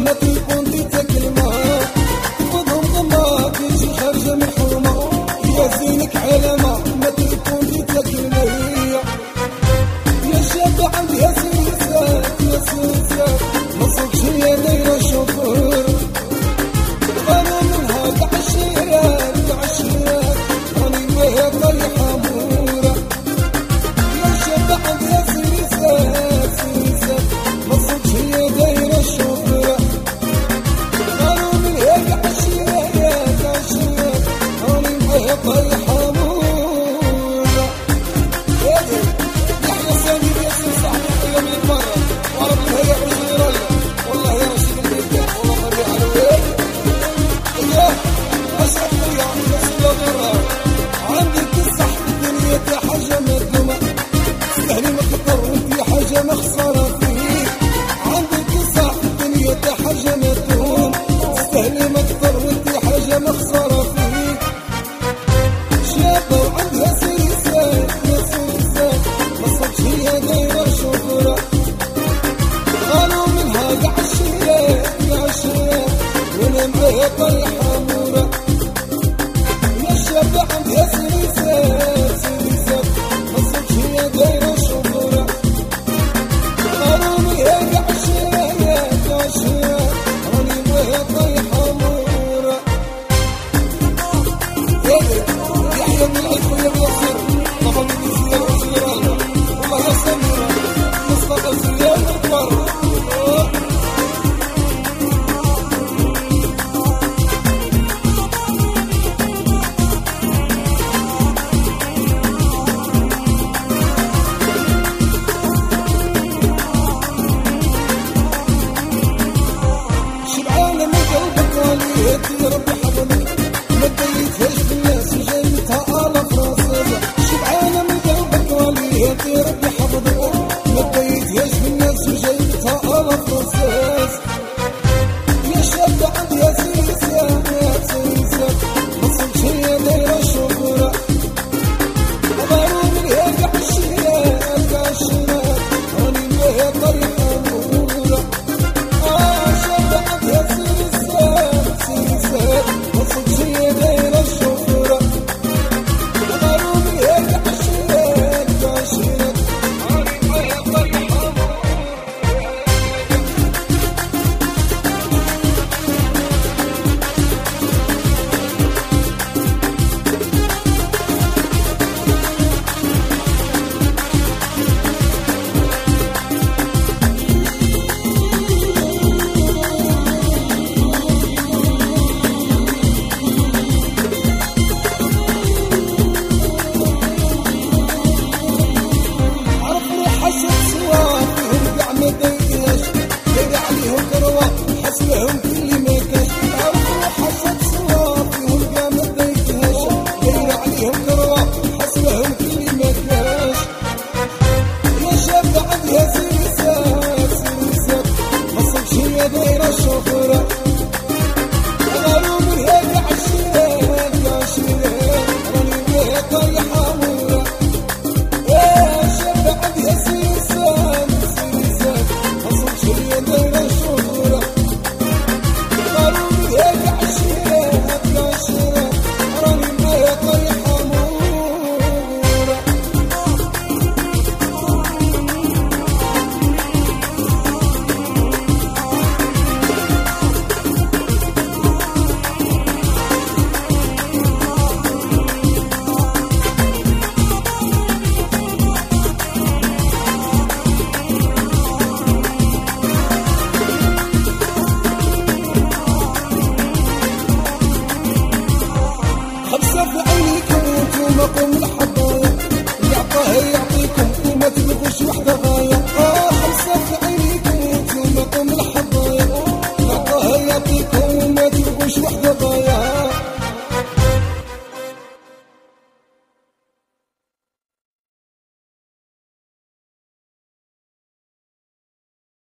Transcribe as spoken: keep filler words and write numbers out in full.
ما تكون ديتها كلمة تفضهم ضمة تجي خارجة من حومة يا زينك علامة ما تكون ديتها كلمة هي يا شابة عندي يا سيسات يا سيسات ما صدقش هي دايرة شوفور أنا منها بعشيرات بعشيرات راني وياها طايحة مورة يا شابة عندي يا سيسات سيسات ما صدقش هي دايرة شوفور أنا منها بعشيرات بعشيرات راني وياها طايحة مورة يحيى سامي يا سي صاحبي حيا من المرة وعرف لها يا عزيرة والله يا رشيد البيت والله خلي على وين اياه اشرف ليا يا سيدة ضرة عندي قصة الدنيا تاع حاجة مردومة تستاهلي ما تضر وانتي حاجة مخسرة فيك عندي قصة الدنيا تاع حاجة مردوم تستاهلي ما تضر وانتي حاجة مخسرة فيك شابة وعندها سيسات يا سيسات ما صدقش هي دايرة شهرة قالوا منها قاع الشيات قاع الشيات وانا معاها طايحة مورة يا شابة عندها سيسات سيسات ما صدقش هي دايرة شهرة قالوا منها قاع الشيات قاع الشيات راني معاها طايحة مورة يحيى من العيد ويا بياسر طبعا من زياد وزيران والله يا سميرة مصطفى زياد الكبر شبعانة من قلبك وليتي ربي حضنك ما ديتهاش بالناس وجايتها آلاف راسية شبعانة من قلبك وليتي ربي حفظك ما ديتهاش بالناس وجايتها آلاف راسية يا شابة عندي يا سيسات يا سيسات ما صدقش هي دايرة شهرة غاروا منها قاع الشيرات قاع الشيرات راني وياها طايحة مورة آه شابة عندي يا سيسات سيسات ما صدقش هي دايرة شهرة غاروا منها قاع الشيرات قاع الشيرات راني وياها طايحة مورة عرف روح حسب سوا فيهم قاع ما دايرهاش داير عليهم كروة حسبهم كل ما كاش عرف روح حسب سوا فيهم قاع ما دايرهاش داير عليهم كروة حسبهم كل ما كاش يا شابة عندها سيسات سيسات ما صدقش هي دايرة شهرة غاروا منها قاع الشيرات قاع الشيرات راني وياها طايحة